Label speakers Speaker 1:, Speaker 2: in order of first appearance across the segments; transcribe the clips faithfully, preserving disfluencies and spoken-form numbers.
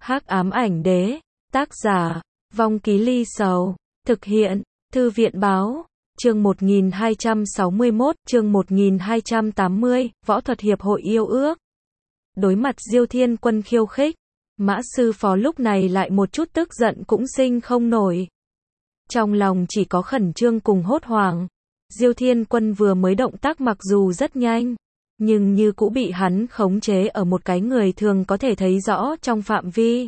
Speaker 1: Hắc ám ảnh đế, tác giả, Vong Ký Ly Sầu, thực hiện, Thư viện báo, chương một nghìn hai trăm sáu mươi mốt, chương một nghìn hai trăm tám mươi, Võ thuật hiệp hội yêu ước. Đối mặt Diêu Thiên Quân khiêu khích, Mã Sư Phó lúc này lại một chút tức giận cũng sinh không nổi. Trong lòng chỉ có khẩn trương cùng hốt hoảng. Diêu Thiên Quân vừa mới động tác mặc dù rất nhanh, nhưng như cũ bị hắn khống chế ở một cái người thường có thể thấy rõ trong phạm vi.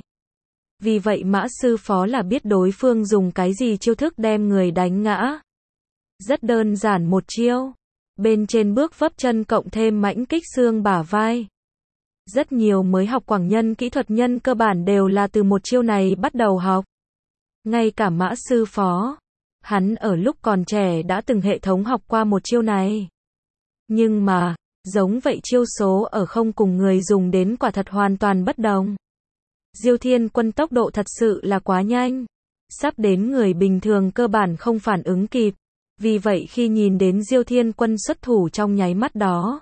Speaker 1: Vì vậy Mã Sư Phó là biết đối phương dùng cái gì chiêu thức đem người đánh ngã. Rất đơn giản một chiêu. Bên trên bước vấp chân cộng thêm mãnh kích xương bả vai. Rất nhiều mới học quảng nhân kỹ thuật nhân cơ bản đều là từ một chiêu này bắt đầu học. Ngay cả Mã Sư Phó, hắn ở lúc còn trẻ đã từng hệ thống học qua một chiêu này. Nhưng mà, giống vậy chiêu số ở không cùng người dùng đến quả thật hoàn toàn bất đồng. Diêu Thiên Quân tốc độ thật sự là quá nhanh. Sắp đến người bình thường cơ bản không phản ứng kịp. Vì vậy khi nhìn đến Diêu Thiên Quân xuất thủ trong nháy mắt đó,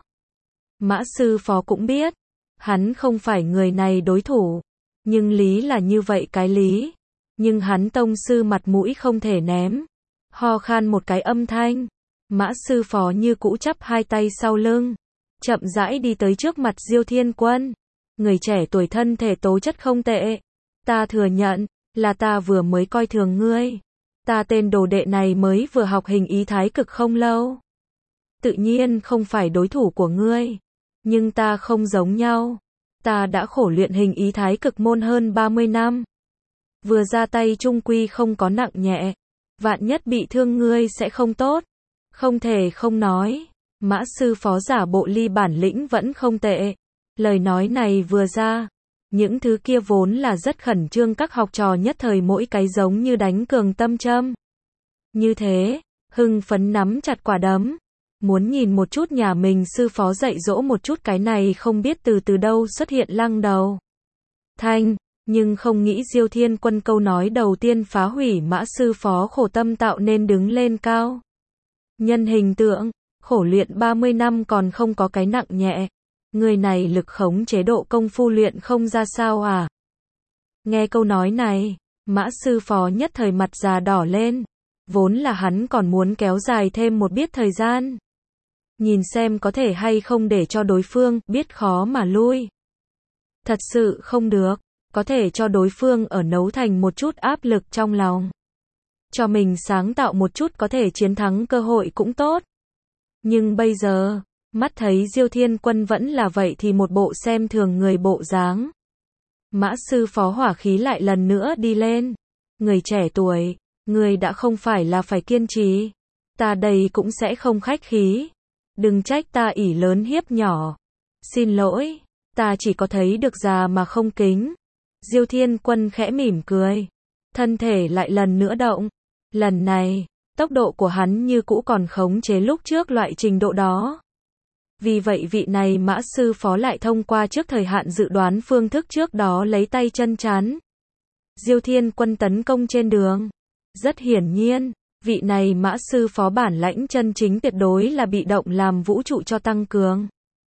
Speaker 1: Mã Sư Phó cũng biết, hắn không phải người này đối thủ. Nhưng lý là như vậy cái lý. Nhưng hắn tông sư mặt mũi không thể ném. Ho khan một cái âm thanh. Mã Sư Phó như cũ chắp hai tay sau lưng, chậm rãi đi tới trước mặt Diêu Thiên Quân. Người trẻ tuổi thân thể tố chất không tệ. Ta thừa nhận, là ta vừa mới coi thường ngươi. Ta tên đồ đệ này mới vừa học hình ý thái cực không lâu. Tự nhiên không phải đối thủ của ngươi. Nhưng ta không giống nhau. Ta đã khổ luyện hình ý thái cực môn hơn ba mươi năm. Vừa ra tay trung quy không có nặng nhẹ. Vạn nhất bị thương ngươi sẽ không tốt. Không thể không nói. Mã Sư Phó giả bộ ly bản lĩnh vẫn không tệ. Lời nói này vừa ra, những thứ kia vốn là rất khẩn trương các học trò nhất thời mỗi cái giống như đánh cường tâm châm. Như thế, hưng phấn nắm chặt quả đấm. Muốn nhìn một chút nhà mình sư phó dạy dỗ một chút cái này không biết từ từ đâu xuất hiện lăng đầu thanh. Nhưng không nghĩ Diêu Thiên Quân câu nói đầu tiên phá hủy Mã Sư Phó khổ tâm tạo nên đứng lên cao. Nhân hình tượng, khổ luyện ba mươi năm còn không có cái nặng nhẹ. Người này lực khống chế độ công phu luyện không ra sao à? Nghe câu nói này, Mã Sư Phó nhất thời mặt già đỏ lên. Vốn là hắn còn muốn kéo dài thêm một biết thời gian. Nhìn xem có thể hay không để cho đối phương biết khó mà lui. Thật sự không được. Có thể cho đối phương ở nấu thành một chút áp lực trong lòng. Cho mình sáng tạo một chút có thể chiến thắng cơ hội cũng tốt. Nhưng bây giờ, mắt thấy Diêu Thiên Quân vẫn là vậy thì một bộ xem thường người bộ dáng. Mã Sư Phó hỏa khí lại lần nữa đi lên. Người trẻ tuổi, người đã không phải là phải kiên trì. Ta đây cũng sẽ không khách khí. Đừng trách ta ỷ lớn hiếp nhỏ. Xin lỗi, ta chỉ có thấy được già mà không kính. Diêu Thiên Quân khẽ mỉm cười. Thân thể lại lần nữa động. Lần này, tốc độ của hắn như cũ còn khống chế lúc trước loại trình độ đó. Vì vậy vị này Mã Sư Phó lại thông qua trước thời hạn dự đoán phương thức trước đó lấy tay chân chắn. Diêu Thiên Quân tấn công trên đường. Rất hiển nhiên, vị này Mã Sư Phó bản lãnh chân chính tuyệt đối là bị động làm vũ trụ cho tăng cường.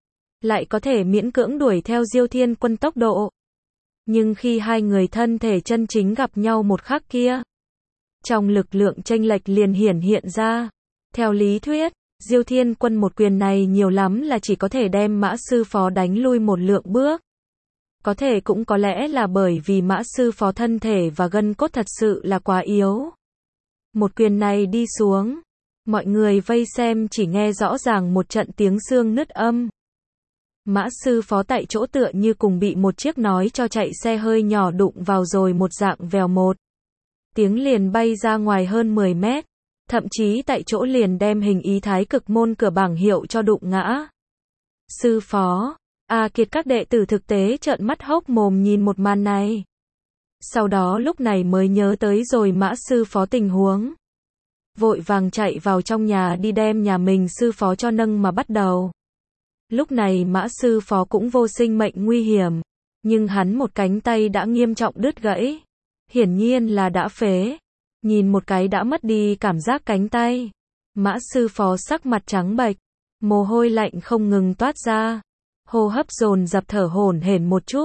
Speaker 1: Lại có thể miễn cưỡng đuổi theo Diêu Thiên Quân tốc độ. Nhưng khi hai người thân thể chân chính gặp nhau một khắc kia, trong lực lượng chênh lệch liền hiển hiện ra. Theo lý thuyết, Diêu Thiên Quân một quyền này nhiều lắm là chỉ có thể đem Mã Sư Phó đánh lui một lượng bước. Có thể cũng có lẽ là bởi vì Mã Sư Phó thân thể và gân cốt thật sự là quá yếu. Một quyền này đi xuống, mọi người vây xem chỉ nghe rõ ràng một trận tiếng xương nứt âm. Mã Sư Phó tại chỗ tựa như cùng bị một chiếc nói cho chạy xe hơi nhỏ đụng vào rồi một dạng vèo một. Tiếng liền bay ra ngoài hơn mười mét. Thậm chí tại chỗ liền đem hình ý thái cực môn cửa bảng hiệu cho đụng ngã. Sư Phó, A Kiệt các đệ tử thực tế trợn mắt hốc mồm nhìn một màn này. Sau đó lúc này mới nhớ tới rồi Mã Sư Phó tình huống. Vội vàng chạy vào trong nhà đi đem nhà mình sư phó cho nâng mà bắt đầu. Lúc này Mã Sư Phó cũng vô sinh mệnh nguy hiểm, nhưng hắn một cánh tay đã nghiêm trọng đứt gãy. Hiển nhiên là đã phế. Nhìn một cái đã mất đi cảm giác cánh tay. Mã Sư Phó sắc mặt trắng bệch, mồ hôi lạnh không ngừng toát ra. Hô hấp dồn dập thở hổn hển một chút.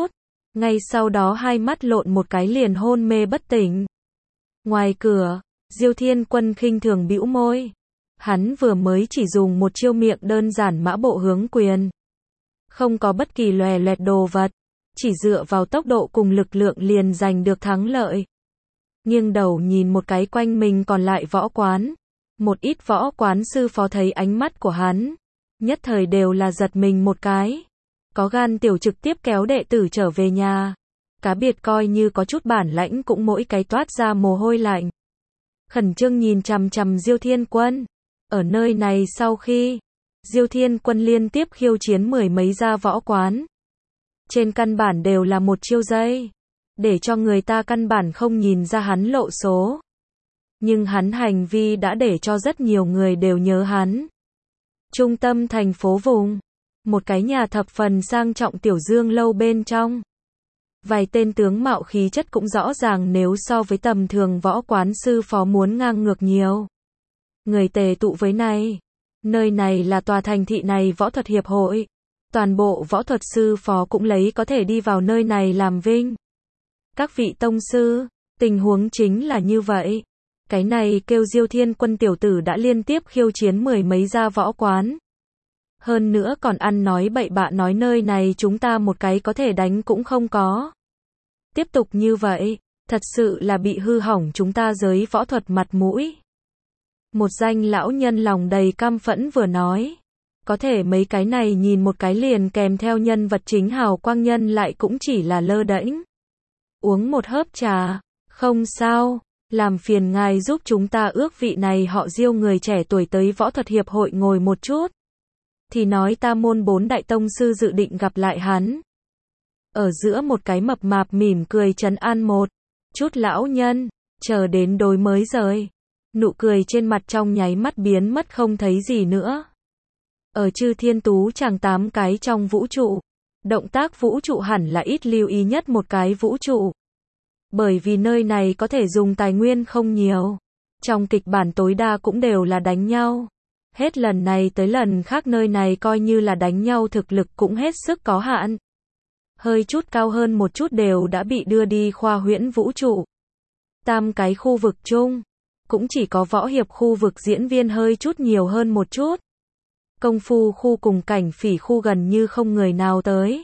Speaker 1: Ngay sau đó hai mắt lộn một cái liền hôn mê bất tỉnh. Ngoài cửa, Diêu Thiên Quân khinh thường bĩu môi. Hắn vừa mới chỉ dùng một chiêu miệng đơn giản mã bộ hướng quyền. Không có bất kỳ lòe loẹt đồ vật. Chỉ dựa vào tốc độ cùng lực lượng liền giành được thắng lợi. Nghiêng đầu nhìn một cái quanh mình còn lại võ quán. Một ít võ quán sư phó thấy ánh mắt của hắn. Nhất thời đều là giật mình một cái. Có gan tiểu trực tiếp kéo đệ tử trở về nhà. Cá biệt coi như có chút bản lãnh cũng mỗi cái toát ra mồ hôi lạnh. Khẩn trương nhìn chằm chằm Diêu Thiên Quân. Ở nơi này sau khi Diêu Thiên Quân liên tiếp khiêu chiến mười mấy gia võ quán. Trên căn bản đều là một chiêu dây. Để cho người ta căn bản không nhìn ra hắn lộ số. Nhưng hắn hành vi đã để cho rất nhiều người đều nhớ hắn. Trung tâm thành phố vùng. Một cái nhà thập phần sang trọng tiểu dương lâu bên trong. Vài tên tướng mạo khí chất cũng rõ ràng nếu so với tầm thường võ quán sư phó muốn ngang ngược nhiều. Người tề tụ với này. Nơi này là tòa thành thị này võ thuật hiệp hội. Toàn bộ võ thuật sư phó cũng lấy có thể đi vào nơi này làm vinh. Các vị tông sư, tình huống chính là như vậy. Cái này kêu Diêu Thiên Quân tiểu tử đã liên tiếp khiêu chiến mười mấy gia võ quán. Hơn nữa còn ăn nói bậy bạ nói nơi này chúng ta một cái có thể đánh cũng không có. Tiếp tục như vậy, thật sự là bị hư hỏng chúng ta giới võ thuật mặt mũi. Một danh lão nhân lòng đầy căm phẫn vừa nói. Có thể mấy cái này nhìn một cái liền kèm theo nhân vật chính hào quang nhân lại cũng chỉ là lơ đễnh. Uống một hớp trà, không sao, làm phiền ngài giúp chúng ta ước vị này họ Diêu người trẻ tuổi tới võ thuật hiệp hội ngồi một chút. Thì nói ta môn bốn đại tông sư dự định gặp lại hắn. Ở giữa một cái mập mạp mỉm cười trấn an một chút lão nhân, chờ đến đối mới rời. Nụ cười trên mặt trong nháy mắt biến mất không thấy gì nữa. Ở Chư Thiên Tú Tràng tám cái trong vũ trụ. Động tác vũ trụ hẳn là ít lưu ý nhất một cái vũ trụ. Bởi vì nơi này có thể dùng tài nguyên không nhiều. Trong kịch bản tối đa cũng đều là đánh nhau. Hết lần này tới lần khác nơi này coi như là đánh nhau thực lực cũng hết sức có hạn. Hơi chút cao hơn một chút đều đã bị đưa đi khoa huyễn vũ trụ. Tam cái khu vực chung. Cũng chỉ có võ hiệp khu vực diễn viên hơi chút nhiều hơn một chút. Công phu khu cùng cảnh phỉ khu gần như không người nào tới.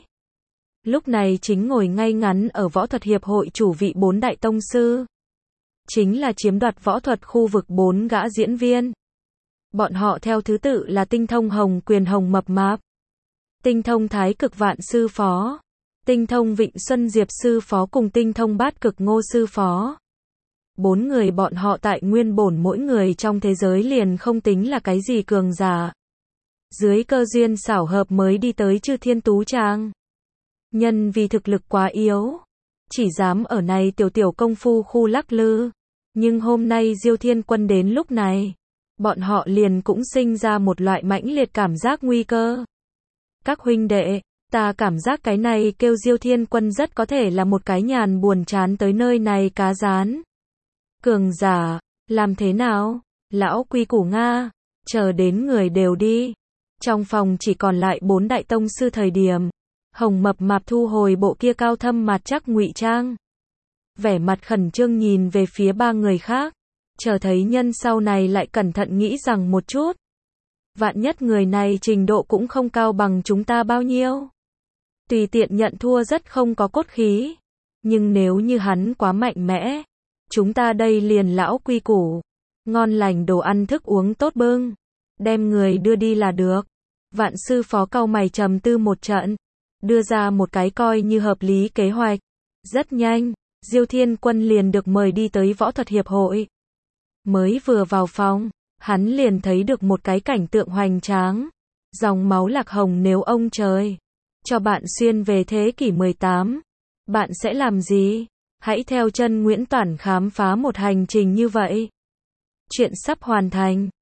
Speaker 1: Lúc này chính ngồi ngay ngắn ở võ thuật hiệp hội chủ vị bốn đại tông sư. Chính là chiếm đoạt võ thuật khu vực bốn gã diễn viên. Bọn họ theo thứ tự là Tinh Thông Hồng Quyền Hồng Mập Mạp, Tinh Thông Thái Cực Vạn Sư Phó, Tinh Thông Vịnh Xuân Diệp Sư Phó cùng Tinh Thông Bát Cực Ngô Sư Phó. Bốn người bọn họ tại nguyên bổn mỗi người trong thế giới liền không tính là cái gì cường giả. Dưới cơ duyên xảo hợp mới đi tới Chư Thiên Tú Tràng. Nhân vì thực lực quá yếu, chỉ dám ở này tiểu tiểu công phu khu lắc lư. Nhưng hôm nay Diêu Thiên Quân đến lúc này, bọn họ liền cũng sinh ra một loại mãnh liệt cảm giác nguy cơ. Các huynh đệ, ta cảm giác cái này kêu Diêu Thiên Quân rất có thể là một cái nhàn buồn chán tới nơi này cá rán. Cường giả, làm thế nào? Lão quy củ Nga, chờ đến người đều đi. Trong phòng chỉ còn lại bốn đại tông sư thời điểm. Hồng Mập Mạp thu hồi bộ kia cao thâm mặt chắc ngụy trang. Vẻ mặt khẩn trương nhìn về phía ba người khác. Chờ thấy nhân sau này lại cẩn thận nghĩ rằng một chút. Vạn nhất người này trình độ cũng không cao bằng chúng ta bao nhiêu. Tùy tiện nhận thua rất không có cốt khí. Nhưng nếu như hắn quá mạnh mẽ. Chúng ta đây liền lão quy củ. Ngon lành đồ ăn thức uống tốt bưng. Đem người đưa đi là được. Vạn sư phó cau mày trầm tư một trận. Đưa ra một cái coi như hợp lý kế hoạch. Rất nhanh, Diêu Thiên Quân liền được mời đi tới võ thuật hiệp hội. Mới vừa vào phòng, hắn liền thấy được một cái cảnh tượng hoành tráng. Dòng máu lạc hồng nếu ông trời cho bạn xuyên về thế kỷ mười tám, bạn sẽ làm gì? Hãy theo chân Nguyễn Toản khám phá một hành trình như vậy. Chuyện sắp hoàn thành.